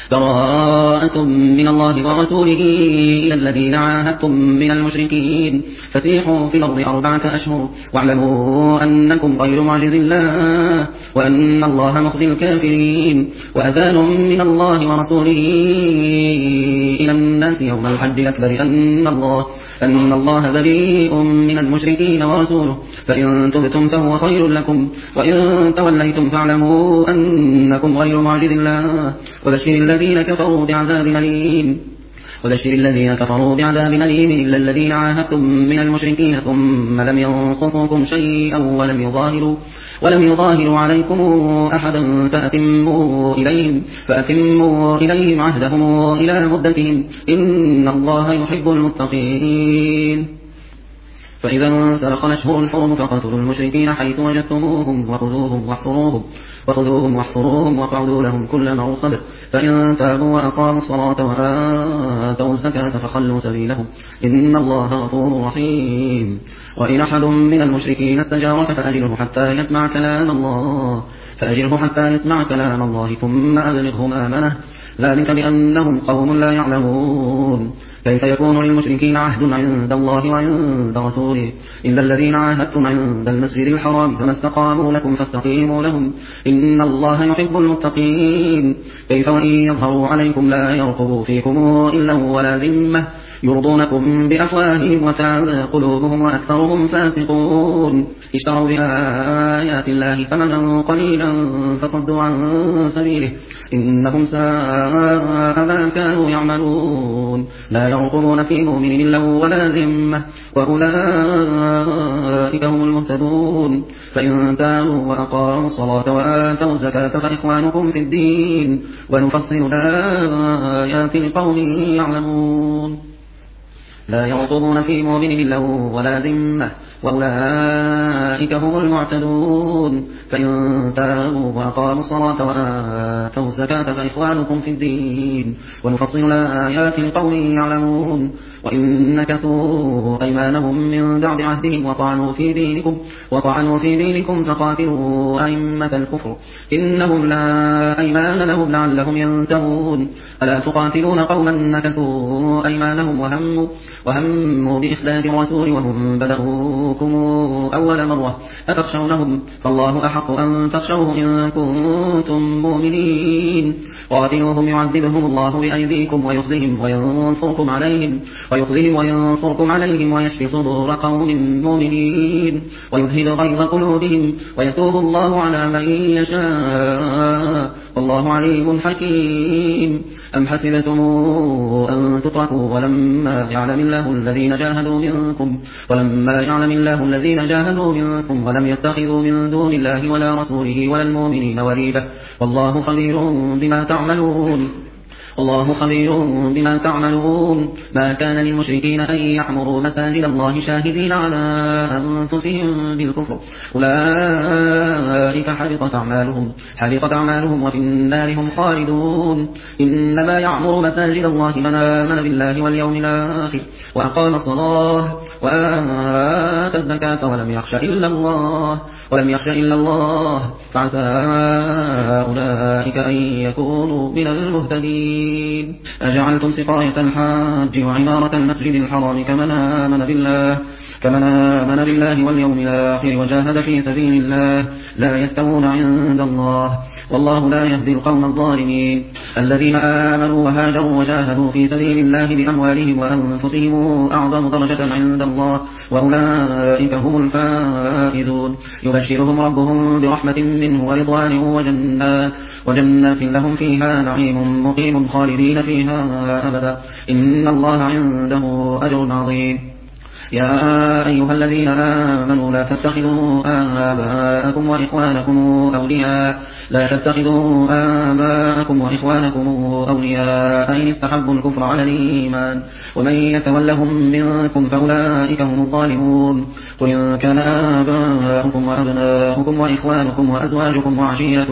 براءة من الله ورسوله إلى الذين عاهدتم من المشركين فسيحوا في الأرض 4 أشهر واعلموا أنكم غير معجز الله وأن الله مخزي الكافرين. وأذان من الله ورسوله إلى الناس يوم الحج الأكبر أن الله بريء من المشركين ورسوله فإن تبتم فهو خير لكم وإن توليتم فاعلموا أنكم غير معجز الله وبشر الذين كفروا بعذاب أليم إلا الذين عاهدتم من المشركين ثم لم ينقصوكم شيئا ولم يظاهروا عليكم أحدا فأتموا إليهم عهدهم إلى مدتهم إن الله يحب المتقين. فإذا انسلخ الأشهر الحرم فاقتلوا المشركين حيث وجدتموهم وخذوهم واحصروهم واقعدوا لهم كل مرصد فإن تابوا وأقاموا الصلاة وآتوا الزكاة فخلوا سبيلهم إن الله غفور رحيم. وإن أحد من المشركين استجارك فأجره حتى يسمع كلام الله ثم أبلغه مأمنه ذلك بأنهم قوم لا يعلمون. كيف يكون للمشركين عهد عند الله وعند رسوله إلا الذين عاهدتم عند المسجد الحرام فما استقاموا لكم فاستقيموا لهم إن الله يحب المتقين. كيف وإن يظهروا عليكم لا يرقبوا فيكم إلا ولا ذمة يرضونكم بأفواههم وتعالى قلوبهم وأكثرهم فاسقون. اشتروا بآيات الله ثمنا قليلا فصدوا عن سبيله إنهم ساء ما كانوا يعملون. لا يرقبون في مؤمن إلا ولا ذمة وأولئك هم المهتدون. فإن تابوا وأقاموا الصلاة وآتوا الزكاة فإخوانكم في الدين ونفصل الآيات لقوم يعلمون. لا يرقبون في مؤمن إلا ولا ذمة وأولئك هم المعتدون. فإن تابوا وأقاموا الصلاة وآتوا الزكاة فإخوانكم في الدين ونفصل الآيات لقوم يعلمون. وإن نكثوا أيمانهم من بعد عهدهم وطعنوا في دينكم فقاتلوا أئمة الكفر إنهم لا أيمان لهم لعلهم ينتهون. ألا تقاتلون قوما نكثوا أيمانهم وهموا بإخلاف الرسول وهم بدأوكم أول مرة أتخشونهم فالله أحق أن تخشوه إن كنتم مؤمنين. قاتلوهم يعذبهم الله بأيديكم ويخزهم وينصركم عليهم ويشفي صدور قوم مؤمنين ويذهب غيظ قلوبهم ويتوب الله على من يشاء والله عليم حكيم. أم حسبتم أن تتركوا ولما يعلم الله الذين جاهدوا منكم ولم يتخذوا من دون الله ولا رسوله ولا المؤمنين وليجة والله خبير بما تعملون. ما كان للمشركين أن يعمروا مساجد الله شاهدين على أنفسهم بالكفر أولئك حبطت أعمالهم وفي النار هم خالدون. إنما يعمر مساجد الله من آمن بالله واليوم الآخر وأقام الصلاة وآتى الزكاة ولم يخش إلا الله فعسى أولئك أن يكونوا من المهتدين. أجعلتم سقاية الحاج وعمارة المسجد الحرام كمن آمن بالله واليوم الآخر وجاهد في سبيل الله لا يستوون عند الله والله لا يهدي القوم الظالمين. الذين آمنوا وهاجروا وجاهدوا في سبيل الله بأموالهم وأنفسهم أعظم درجة عند الله وأولئك هم الفائزون. يبشرهم ربهم برحمة منه ورضوان وجنات لهم فيها نعيم مقيم خالدين فيها أبدا إن الله عنده أجر عظيم. يا أيها الذين آمنوا لا تتخذوا آباءكم وإخوانكم أولياء إن استحبوا الكفر على الإيمان ومن يتولهم منكم فأولئك هم الظالمون. قل إن كان آباؤكم وأبناؤكم وإخوانكم وأزواجكم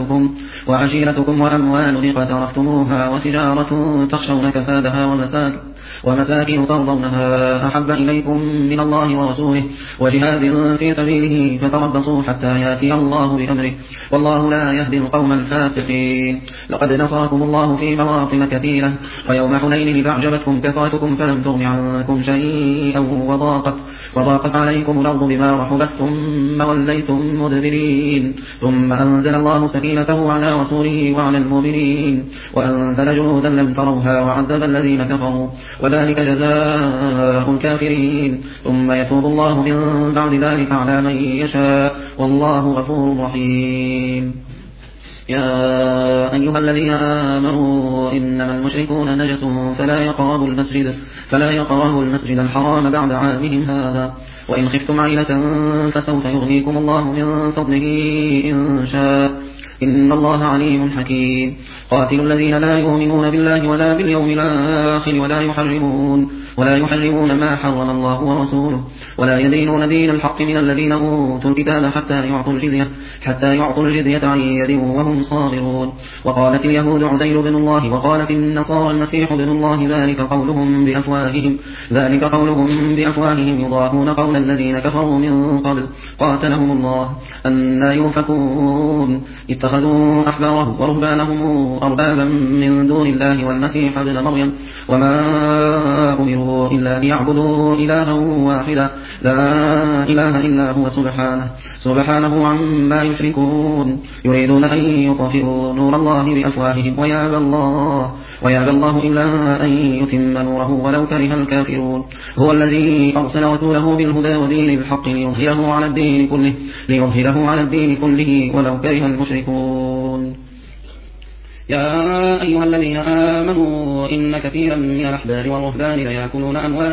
وعشيرتكم وأموال اقترفتموها وتجارة تخشون كسادها ومساكن ترضونها أحب إليكم من الله ورسوله وجهاد في سبيله فتربصوا حتى يأتي الله بأمره والله لا يهدي القوم الفاسقين. لقد نصركم الله في مواطن كثيرة ويوم حنين إذ أعجبتكم كثرتكم فلم تغن عنكم شيئا وضاقت عليكم الأرض بما رحبت ثم وليتم مدبرين ثم أنزل الله سكينته على رسوله وعلى المؤمنين وأنزل جنودا لم تروها وعذب الذين كفروا وذلك جزاء الكافرين ثم يتوب الله من بعد ذلك على من يشاء والله غفور رحيم. يا أيها الذين آمنوا إنما المشركون نجس فلا يقربوا المسجد الحرام بعد عامهم هذا وإن خفتم عيلة فسوف يغنيكم الله من فضله إن شاء إن الله عليم حكيم. قاتلوا الذين لا يؤمنون بالله ولا باليوم الآخر ولا يحرمون ما حرم الله ورسوله ولا يدينون دين الحق من الذين أوتوا الكتاب حتى يعطوا الجزية عن يد وهم صاغرون. وقالت اليهود عزير بن الله وقالت النصارى المسيح بن الله ذلك قولهم بأفواههم يضاهون قول الذين كفروا من قبل قاتلهم الله أنى يؤفكون. اتخذوا أحبارهم ورهبانهم أربابا من دون الله والمسيح ابن مريم وما أمروا إلا ليعبدوا إلها واحدا لا إله إلا هو سبحانه عما يشركون. يريدون أن يطفئوا نور الله بأفواههم ويابى الله إلا أن يتم نوره ولو كره الكافرون. هو الذي أرسل رسوله بالهدى ودين الحق ليظهره على الدين كله ولو كره المشركون. يا أيها الذين آمنوا إن كثيرا من الأحبار والرهبان ليأكلون أموال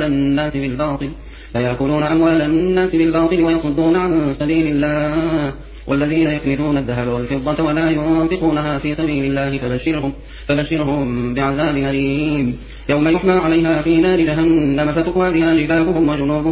الناس بالباطل ويصدون عن سبيل الله والذين يكنزون الذهب والفضة ولا ينفقونها في سبيل الله فبشرهم بعذاب أليم. يوم يحمى عليها في نار جهنم فتكوى بها جباههم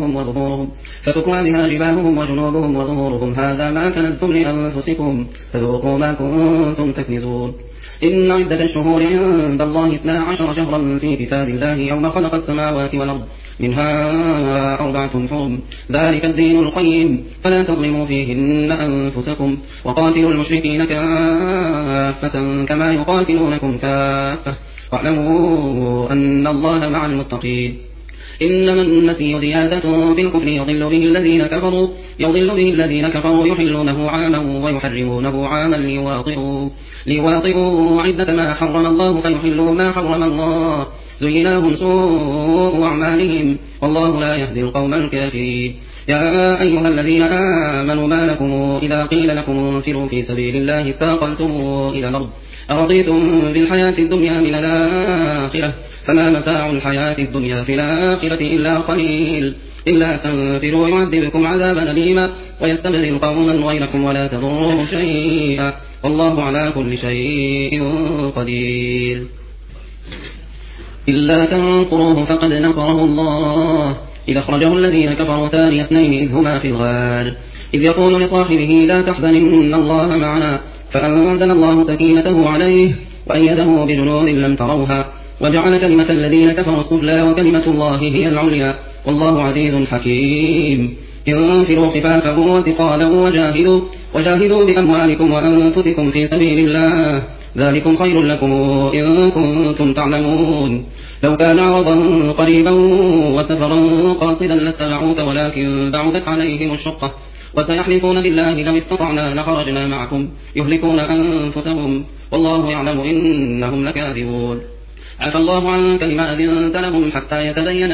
وجنوبهم وظهورهم هذا ما كنزتم لأنفسكم فذوقوا ما كنتم تكنزون. إن عدة الشهور عند الله 12 شهرا في كتاب الله يوم خلق السماوات والأرض منها 4 حرم ذلك الدين القيم فلا تظلموا فيهن أنفسكم وقاتلوا المشركين كافة كما يقاتلونكم كافة واعلموا أن الله مع المتقين. إنما النسي زيادة بالكفر يضل به الذين كفروا يحلونه عاما ويحرمونه عاما ليواطئوا عدة ما حرم الله فيحلوا ما حرم الله زين لهم سوء أعمالهم والله لا يهدي القوم الكافرين. يا أيها الذين آمنوا ما لكم إذا قيل لكم انفروا في سبيل الله اثاقلتم إلى الأرض أرضيتم بالحياة الدنيا من الآخرة فما متاع الحياة الدنيا في الآخرة إلا قليل. إلا تنفروا يعذبكم عذابا أليما ويستبدل قوما غيركم ولا تضروه شيئا والله على كل شيء قدير. إلا تنصروه فقد نصره الله إذ أخرجه الذين كفروا ثاني اثنين إذ هما في الغار إذ يقول لصاحبه لا تحزن إن الله معنا فأنزل الله سكينته عليه وأيده بجنود لم تروها وجعل كلمة الذين كفروا السفلى وكلمة الله هي العليا والله عزيز حكيم. انفروا خفافا وثقالا وجاهدوا بأموالكم وأنفسكم في سبيل الله ذلكم خير لكم إن كنتم تعلمون. لو كان عرضا قريبا وسفرا قاصدا لاتبعوك ولكن بعدت عليهم الشقة وسيحلفون بالله لو استطعنا لخرجنا معكم يهلكون أنفسهم والله يعلم إنهم لكاذبون. عفى الله عنك لما أذنت لهم حتى يتبين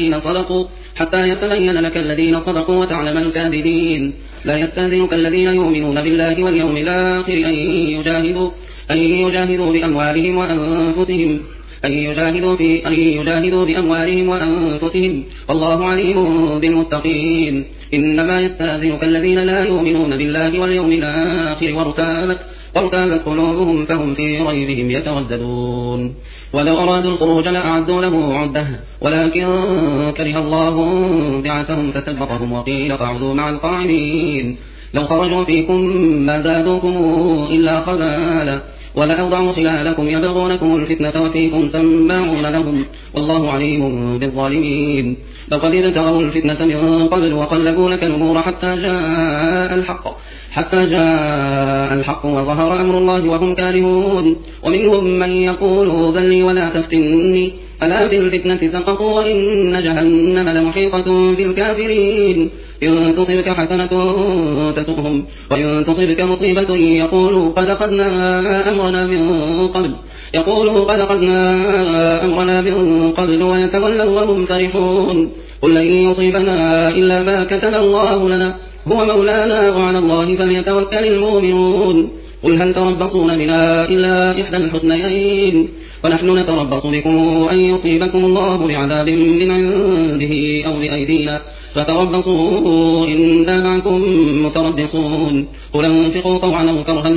لك الذين صدقوا وتعلم الكاذبين. لا يستأذنك الذين يؤمنون بالله واليوم الآخر أن يجاهدوا بأموالهم وأنفسهم والله عليم بالمتقين. إنما يستأذنك الذين لا يؤمنون بالله واليوم الآخر وارتابت قلوبهم فهم في ريبهم يترددون. ولو أرادوا الخروج لأعدوا له عدة ولكن كره الله بعثهم فثبطهم وقيل اقعدوا مع القاعدين. لو خرجوا فيكم ما زادوكم إلا خبالا ولأوضعوا خلالكم يبغونكم الفتنة وفيكم سماعون لهم والله عليم بالظالمين لقد ابتغوا الفتنة من قبل وقلبوا لك الأمور حتى جاء الحق وظهر أمر الله وهم كارهون ومنهم من يقول ذلي ولا تفتني ألا في الفتنة سقطوا وإن جهنم لمحيطة بالكافرين إن تصبك حسنة تسؤهم وإن تصبك مصيبة يقولوا قد أخذنا أمرنا من قبل ويتولوا وهم فرحون قل لن يصيبنا إلا ما كتب الله لنا هو مولانا وعلى الله فليتوكل المؤمنون قل هل تربصون بنا إلا إحدى الحسنيين ونحن نتربص بكم أن يصيبكم الله بعذاب من عنده أو بأيدينا فتربصوا إنا معكم متربصون قل انفقوا طوعا أو كرها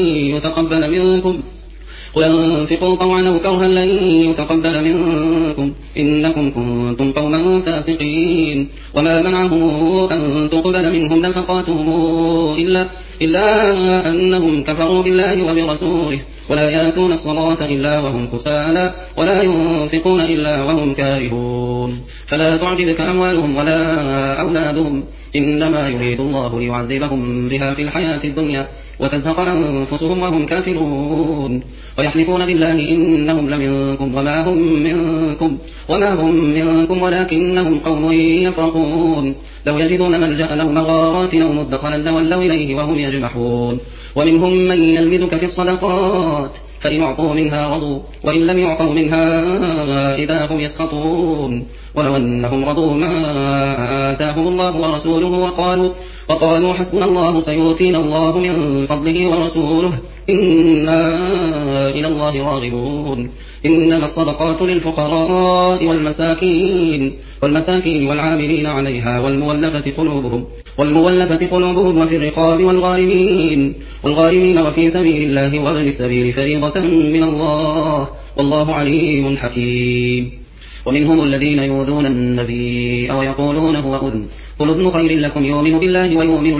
لن يتقبل منكم إنكم كنتم قوما فاسقين وما منعهم أن تقبل منهم نفقاتهم إلا أنهم كفروا بالله وبرسوله ولا يأتون الصلاة إلا وهم كسالى ولا ينفقون إلا وهم كارهون فلا تعجبك أموالهم ولا أولادهم إنما يريد الله ليعذبهم بها في الحياة الدنيا وتزهق أنفسهم وهم كافرون ويحلفون بالله إنهم لمنكم وما هم منكم ولكنهم قوم يفرقون لو يجدون ملجأ أو مغارات أو مدخلا لولوا إليه وهم يجمحون ومنهم من يلمزك في الصدقات فإن أعطوا منها رضوا وإن لم يعطوا منها إذا هم يسخطون ولو أنهم رضوا ما آتاهم الله ورسوله وقالوا حسبنا الله سيؤتينا الله من فضله ورسوله إنا إلى الله راغبون إنما الصدقات للفقراء والمساكين والعاملين عليها والمولفة قلوبهم وفي الرقاب والغارمين وفي سبيل الله وابن السبيل فريضة من الله والله عليم حكيم ومنهم الذين يؤذون النبي أو يقولون هو أذن قل أذن خير لكم يؤمن بالله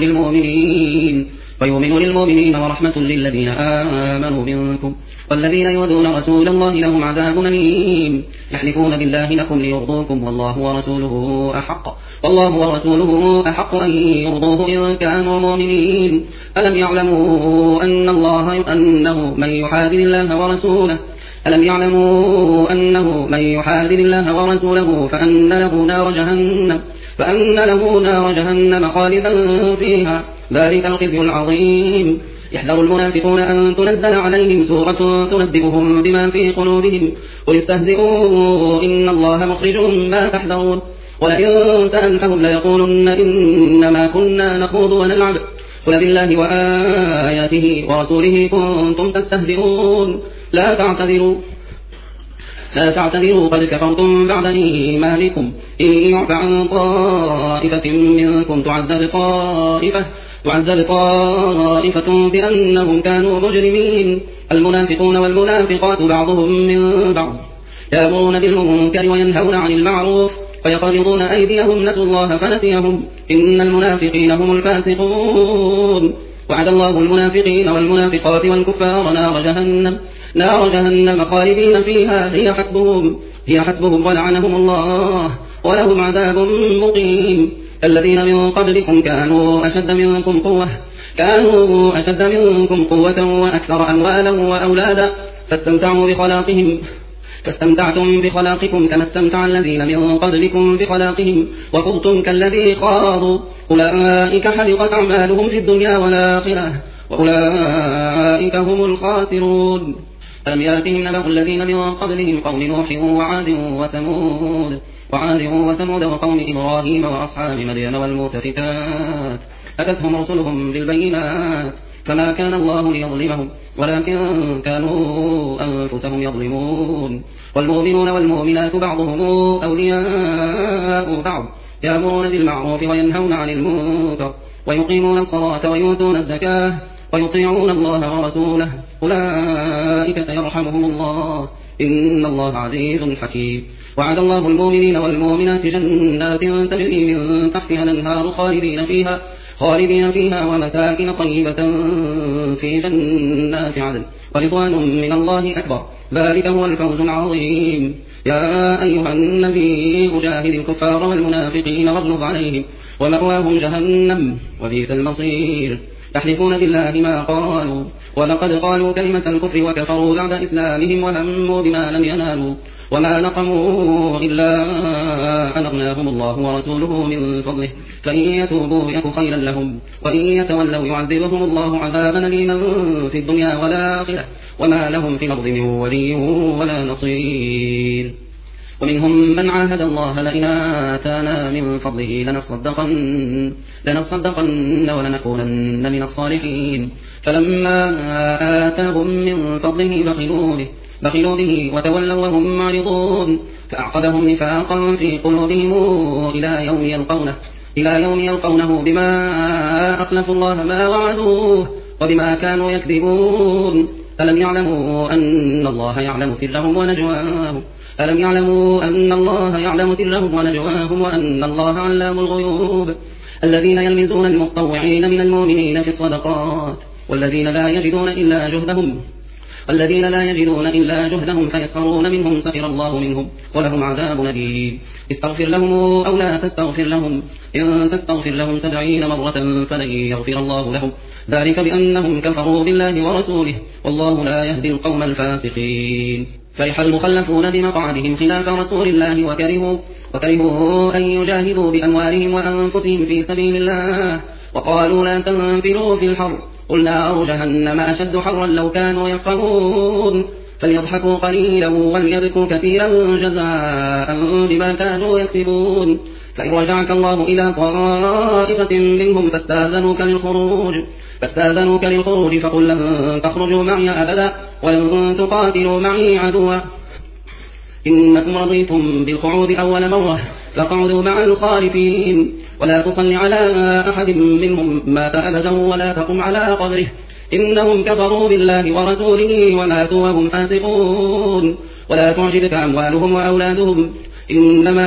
ويؤمن للمؤمنين ورحمة للذين آمنوا منكم والذين يؤذون رسول الله لهم عذاب أليم يحلفون بالله لكم ليرضوكم والله ورسوله أحق أن يرضوه إن كانوا مؤمنين ألم يعلموا أنه من يحادد الله ورسوله فأن له نار جهنم خالدا فيها ذلك الخزي العظيم يحذر المنافقون أن تنزل عليهم سورة تنبئهم بما في قلوبهم قل استهزئوا إن الله مخرج ما تحذرون ولئن سألتهم ليقولن إنما كنا نخوض ونلعب قل بالله وآياته ورسوله كنتم تستهزئون لا تعتذروا قد كفرتم بعد إيمانكم إن يعف عن طائفة منكم تعذب طائفة بأنهم كانوا مجرمين المنافقون والمنافقات بعضهم من بعض يأمرون بالمنكر وينهون عن المعروف ويقبضون أيديهم نسوا الله فنسيهم إن المنافقين هم الفاسقون وعد الله المنافقين والمنافقات والكفار نار جهنم خالدين فيها هي حسبهم ولعنهم الله ولهم عذاب مقيم الذين من قبلكم كانوا أشد منكم قوة وأكثر أموالا وأولادا فاستمتعتم بخلاقكم كما استمتع الذين من قبلكم بخلاقهم وخضتم كالذي خاضوا أولئك حبطت أعمالهم في الدنيا والآخرة وأولئك هم الخاسرون ألم يأتهم نبأ الذين من قبلهم قوم نوح وعاد وثمود وقوم إبراهيم وأصحاب مدين والمؤتفكات أتتهم رسلهم بالبينات فما كان الله ليظلمهم ولكن كانوا أنفسهم يظلمون والمؤمنون والمؤمنات بعضهم أولياء بعض يأمرون بالمعروف وينهون عن المنكر ويقيمون الصلاة ويؤتون الزكاة ويطيعون الله ورسوله أولئك سيرحمهم الله إن الله عزيز حكيم وعد الله المؤمنين والمؤمنات جنات تجري من تحتها الأنهار خالدين فيها ومساكن طيبة في جنات عدن ورضوان من الله أكبر ذلك هو الفوز العظيم. يا أيها النبي جاهد الكفار والمنافقين واغلظ عليهم ومأواهم جهنم وبئس المصير. يحلفون بالله ما قالوا ولقد قالوا كلمة الكفر وكفروا بعد إسلامهم وهموا بما لم ينالوا وما نقموا إلا أن أغناهم الله ورسوله من فضله فإن يتوبوا يك خيرا لهم وإن يتولوا يعذبهم الله عذابا أليما في الدنيا والآخرة وما لهم في الأرض من ولي ولا نصير. ومنهم من عاهد الله لئن آتانا من فضله لنصدقن ولنكونن من الصالحين فلما آتاهم من فضله بخلوا به وتولوا وهم معرضون فأعقبهم نفاقا في قلوبهم إلى يوم يلقونه بما أخلفوا الله ما وعدوه وبما كانوا يكذبون. ألم يعلموا أن الله يعلم سرهم ونجواهم وأن الله علام الغيوب. الذين يلمزون المطوعين من المؤمنين في الصدقات والذين لا يجدون إلا جهدهم فيسخرون منهم سخر الله منهم ولهم عذاب أليم. استغفر لهم أو لا تستغفر لهم إن تستغفر لهم 70 مرة فلن يغفر الله لهم ذلك بأنهم كفروا بالله ورسوله والله لا يهدي القوم الفاسقين. فرح المخلفون بمقعدهم خلاف رسول الله وكرهوا أن يجاهدوا بأموالهم وأنفسهم في سبيل الله وقالوا لا تنفروا في الحر قل نار جهنم أشد حرا لو كانوا يفقهون فليضحكوا قليلا وليبكوا كثيرا جزاء بما كانوا يكسبون. فإن رجعك الله إلى طائفة منهم فاستاذنوك للخروج فقل لن تخرجوا معي أبدا ولن تقاتلوا معي عدوا إنكم رضيتم بالقعود أول مرة فاقعدوا مع الخالفين ولا تصل على أحد منهم مات أبدا ولا تقم على قبره إنهم كفروا بالله ورسوله وماتوا وهم فاسقون. ولا تعجبك أموالهم وأولادهم إنما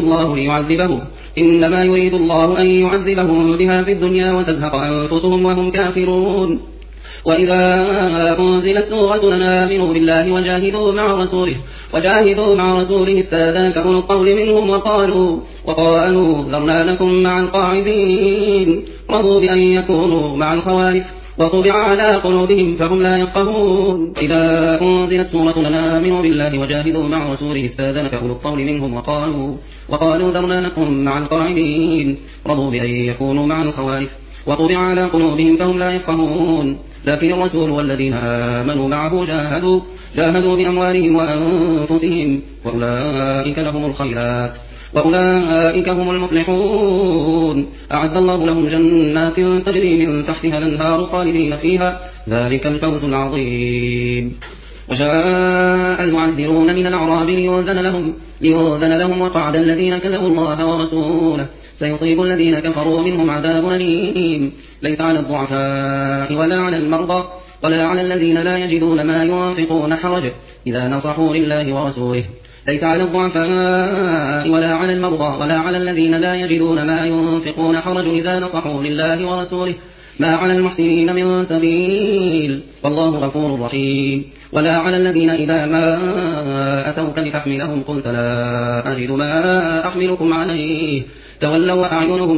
يريد الله أن يعذبهم بها في الدنيا وتزهق أنفسهم وهم كافرون. وإذا أنزلت سورة آمنوا بالله وجاهدوا مع رسوله استاذنك أولو الطول منهم وقالوا ذرنا لكم مع القاعدين رضوا بأن يكونوا مع الخوارف وطبع على قلوبهم فهم لا يفقهون. إذا أنزلت سورة آمنوا بالله وجاهدوا مع رسوله استاذنك أولو الطول منهم وقالوا ذرنا لكم مع القاعدين رضوا بأن يكونوا مع الخوارف وطبع على قلوبهم فهم لا يفقهون. لكن الرسول والذين آمنوا معه جاهدوا بأموالهم وأنفسهم وأولئك لهم الخيرات وأولئك هم المفلحون. أعد الله لهم جنات تجري من تحتها الأنهار خالدين فيها ذلك الفوز العظيم. وجاء المعذرون من الأعراب ليؤذن لهم وقعد الذين كذبوا الله ورسوله سيصيب الذين كفروا منهم عذاب أليم. ليس على الضعفاء ولا على المرضى ولا على الذين لا يجدون ما ينفقون حرج إذا نصحوا لله ورسوله. ليس على الضعفاء ولا على المرضى ولا على الذين لا يجدون ما ينفقون حرج إذا نصحوا لله ورسوله ما على المحسنين من سبيل والله غفور رحيم. ولا على الذين إذا ما أتوك لتحملهم قلت لا أجد ما أحملكم عليه تولوا وأعينهم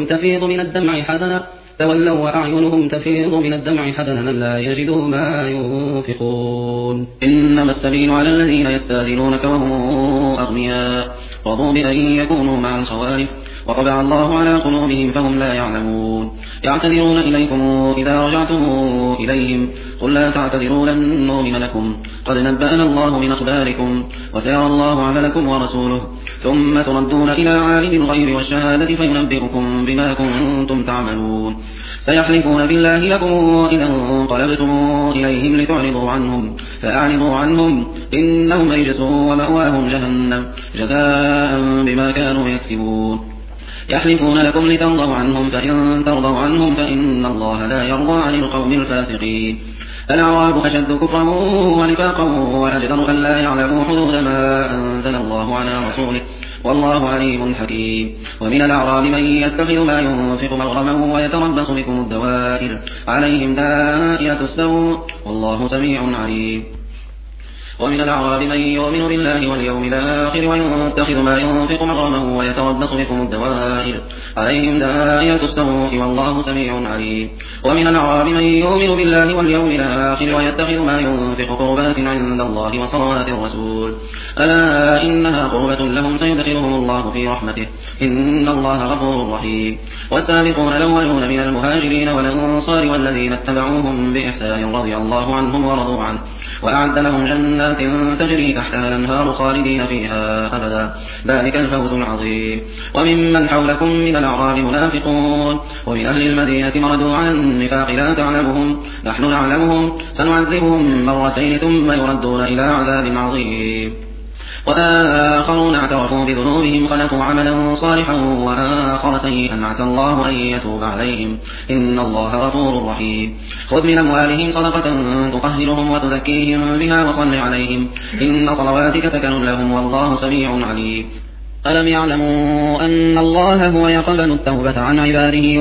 تفيض من الدمع حزنا لا يجدوا ما ينفقون. إنما السبيل على الذين يستاذنونك وهم أغنياء رضوا بأن يكونوا مع الخوارف وطبع الله على قلوبهم فهم لا يعلمون. يعتذرون إليكم إذا رجعتم إليهم قل لا تعتذروا لن نؤمن لكم قد نبأنا الله من أخباركم وسيرى الله عملكم ورسوله ثم تردون إلى عالم الغيب والشهادة فينبئكم بما كنتم تعملون. سيحلفون بالله لكم إذا انقلبتم إليهم لتعرضوا عنهم فأعرضوا عنهم إنهم رجس ومأواهم جهنم جزاء بما كانوا يكسبون. يحلفون لكم لترضوا عنهم فإن ترضوا عنهم فإن الله لا يرضى عن القوم الفاسقين. الأعراب أشد كفرا ونفاقا وأجدر أن لا يعلموا حدود ما أنزل الله على رسوله والله عليم حكيم. ومن الأعراب من يتخذ ما ينفق مغرما ويتربص بكم الدوائر عليهم دائرة السوء والله سميع عليم. ومن الأعراب من يؤمن بالله واليوم الآخر ويتخذ ما ينفق مغرما ويتربص بكم الدوائر عليهم دائرة السوء والله سميع عليم. ومن الأعراب من يؤمن بالله واليوم الآخر ويتخذ ما ينفق قربات عند الله وصلوات الرسول ألا إنها قربة لهم سيدخلهم الله في رحمته إن الله غفور رحيم. والسابقون الأولون من المهاجرين والأنصار والذين اتبعوهم بإحسان رضي الله عنهم ورضوا عنه وأعد لهم جنات تجري تحتها الأنهار خالدين فيها أبدا ذلك الفوز العظيم. وممن حولكم من الأعراب منافقون ومن أهل المدينة مردوا على النفاق لا تعلمهم نحن نعلمهم سنعذبهم مرتين ثم يردون إلى عذاب عظيم. وآخرون اعترفوا بذنوبهم خلقوا عملا صالحا وآخر سيئا عسى الله أن يتوب عليهم إن الله غفور رحيم. خذ من أموالهم صدقة تطهرهم وتزكيهم بها وصل عليهم إن صلواتك سكن لهم والله سميع عليم. ألم يعلموا أن الله هو يقبل التوبة عن عباده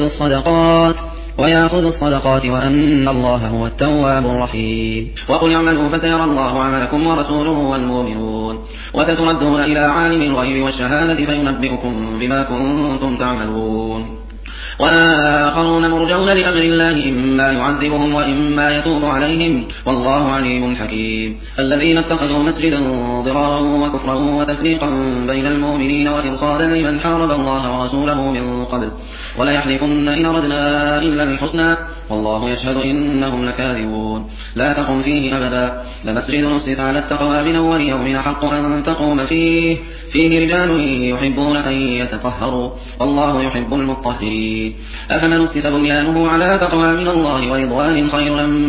ويأخذ الصدقات وأن الله هو التواب الرحيم. وقل اعملوا فسيرى الله عملكم ورسوله والمؤمنون وستردون إلى عالم الغيب والشهادة فينبئكم بما كنتم تعملون. وآخرون مرجون لأمر الله إما يعذبهم وإما يتوب عليهم والله عليم حكيم. الذين اتخذوا مسجدا ضرارا وكفرا وتفريقا بين المؤمنين وإرصادا لمن حارب الله ورسوله من قبل ولا يحلفن إن أردنا إلا الحسنى والله يشهد إنهم لكاذبون. لا تقم فيه أبدا لمسجد أسس على التقوى من أول يوم حق أن تقوم فيه رجال يحبون أن يتطهروا والله يحب المطهرين. أفمن أسس بنيانه على تقوى من الله ورضوان خير أمن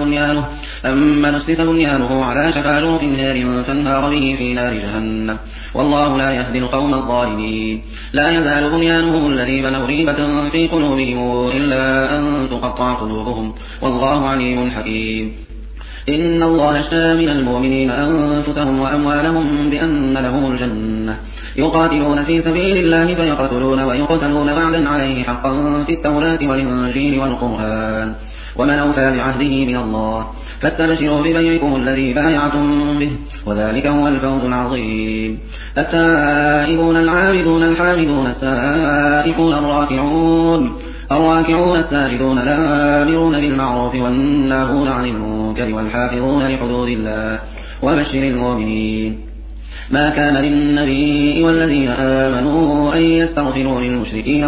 أسس بنيانه على شفا جرف نار فانهار به في نار جهنم والله لا يهدي القوم الظالمين. لا يزال بنيانهم الذي بنوا ريبة في قلوبهم إلا أن تقطع قلوبهم والله عليم حكيم. إن الله اشترى من المؤمنين أنفسهم وأموالهم بأن لهم الجنة يقاتلون في سبيل الله فيقتلون ويقتلون وعدا عليه حقا في التوراة والإنجيل والقرآن ومن أوفى بعهده من الله فاستبشروا ببيعكم الذي بايعتم به وذلك هو الفوز العظيم. التائبون العابدون الحامدون السائحون الراكعون الساجدون الآمرون بالمعروف والناهون عن المنكر والحافظون لحدود الله وبشر المؤمنين. ما كان للنبي والذين آمنوا أن يستغفروا للمشركين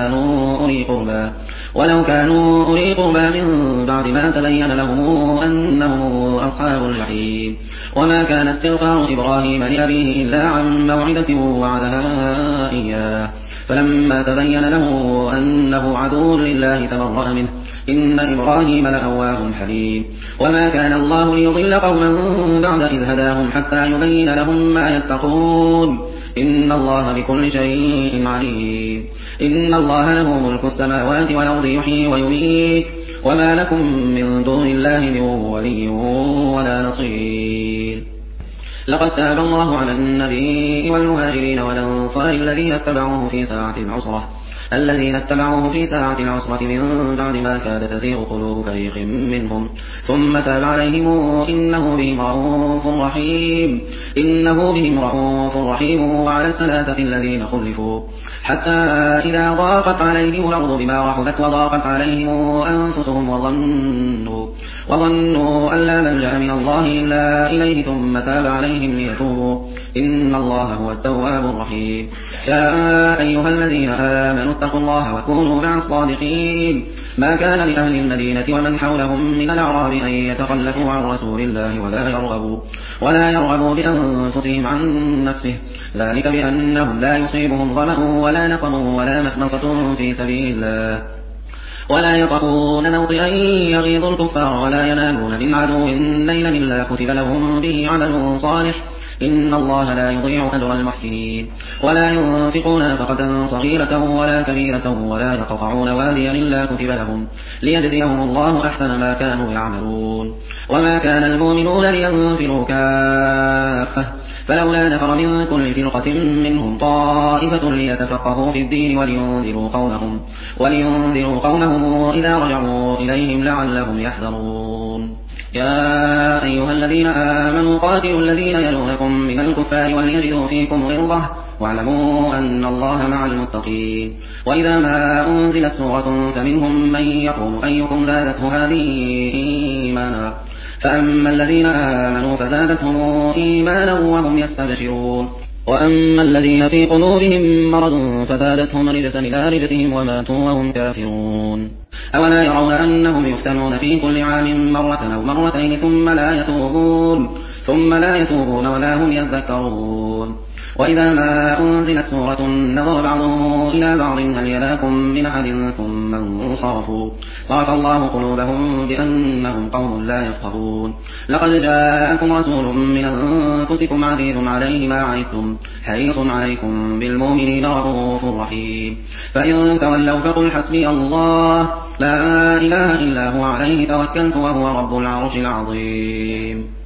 ولو كانوا أولي قربى من بعد ما تبين لهم أنهم أصحاب الجحيم. وما كان استغفار إبراهيم لأبيه إلا عن موعدة وعدها إياه فلما تبين له أنه عدو لله تبرأ منه إن إبراهيم لأواه حليم. وما كان الله ليضل قوما بعد إذ هداهم حتى يبين لهم ما يتقون إن الله بكل شيء عليم. إن الله له ملك السماوات والأرض يحيي ويميت وما لكم من دون الله من ولي ولا نصير. لقد تاب الله على النبي والمهاجرين والأنصار الذين اتبعوه في ساعة العسرة من بعد ما كاد تزيغ قلوب فريق منهم ثم تاب عليهم إنه بهم رءوف رحيم. وعلى الثلاثة الذين خلفوا حتى إذا ضاقت عليهم الأرض بما رحبت وضاقت عليهم أنفسهم وظنوا أن لا ملجأ من الله إلا إليه ثم تاب عليهم ليتوبوا إن الله هو التواب الرحيم. يا أيها الذين آمنوا اتقوا الله وكونوا مع الصادقين. ما كان لأهل المدينة ومن حولهم من الأعراب أن يتخلفوا عن رسول الله ولا يرغبوا بأنفسهم عن نفسه ذلك بأنهم لا يصيبهم ظمأ ولا نصب ولا مخمصة في سبيل الله ولا يطؤون موطئا يغيظ الكفار ولا ينالون من عدو نيلا إلا كتب لهم به عمل صالح إن الله لا يضيع أجر المحسنين. ولا ينفقون نفقة صغيرة ولا كبيرة ولا يقطعون واديا إلا كتب لهم ليجزيهم الله أحسن ما كانوا يعملون. وما كان المؤمنون لينفروا كافة فلولا نفر من كل فرقة منهم طائفة ليتفقهوا في الدين ولينذروا قومهم إذا رجعوا إليهم لعلهم يحذرون يا أيها الذين آمنوا قاتلوا الذين يلونكم من الكفار وليجدوا فيكم غلظة واعلموا أن الله مع المتقين وإذا ما أنزلت سورة فمنهم من يقول أيكم زادته هذه إيمانا فأما الذين آمنوا فزادتهم إيمانا وهم يستبشرون وأما الذين في قلوبهم مرض فزادتهم رجسا إلى رجسهم وماتوا وهم كافرون أولا يرون أنهم يفتنون في كل عام مرة أو مرتين ثم لا يتوبون ولا هم يذكرون وإذا ما أنزلت سورة نظر بعضهم إلى بعض هل يراكم من أحد ثم انصرفوا صرف الله قلوبهم بأنهم قوم لا يفقهون لقد جاءكم رسول من أنفسكم عزيز عليه ما عنتم حريص عليكم بالمؤمنين رءوف رحيم فإن تولوا فقل حسبي الله لا إله إلا هو عليه توكلت وهو رب العرش العظيم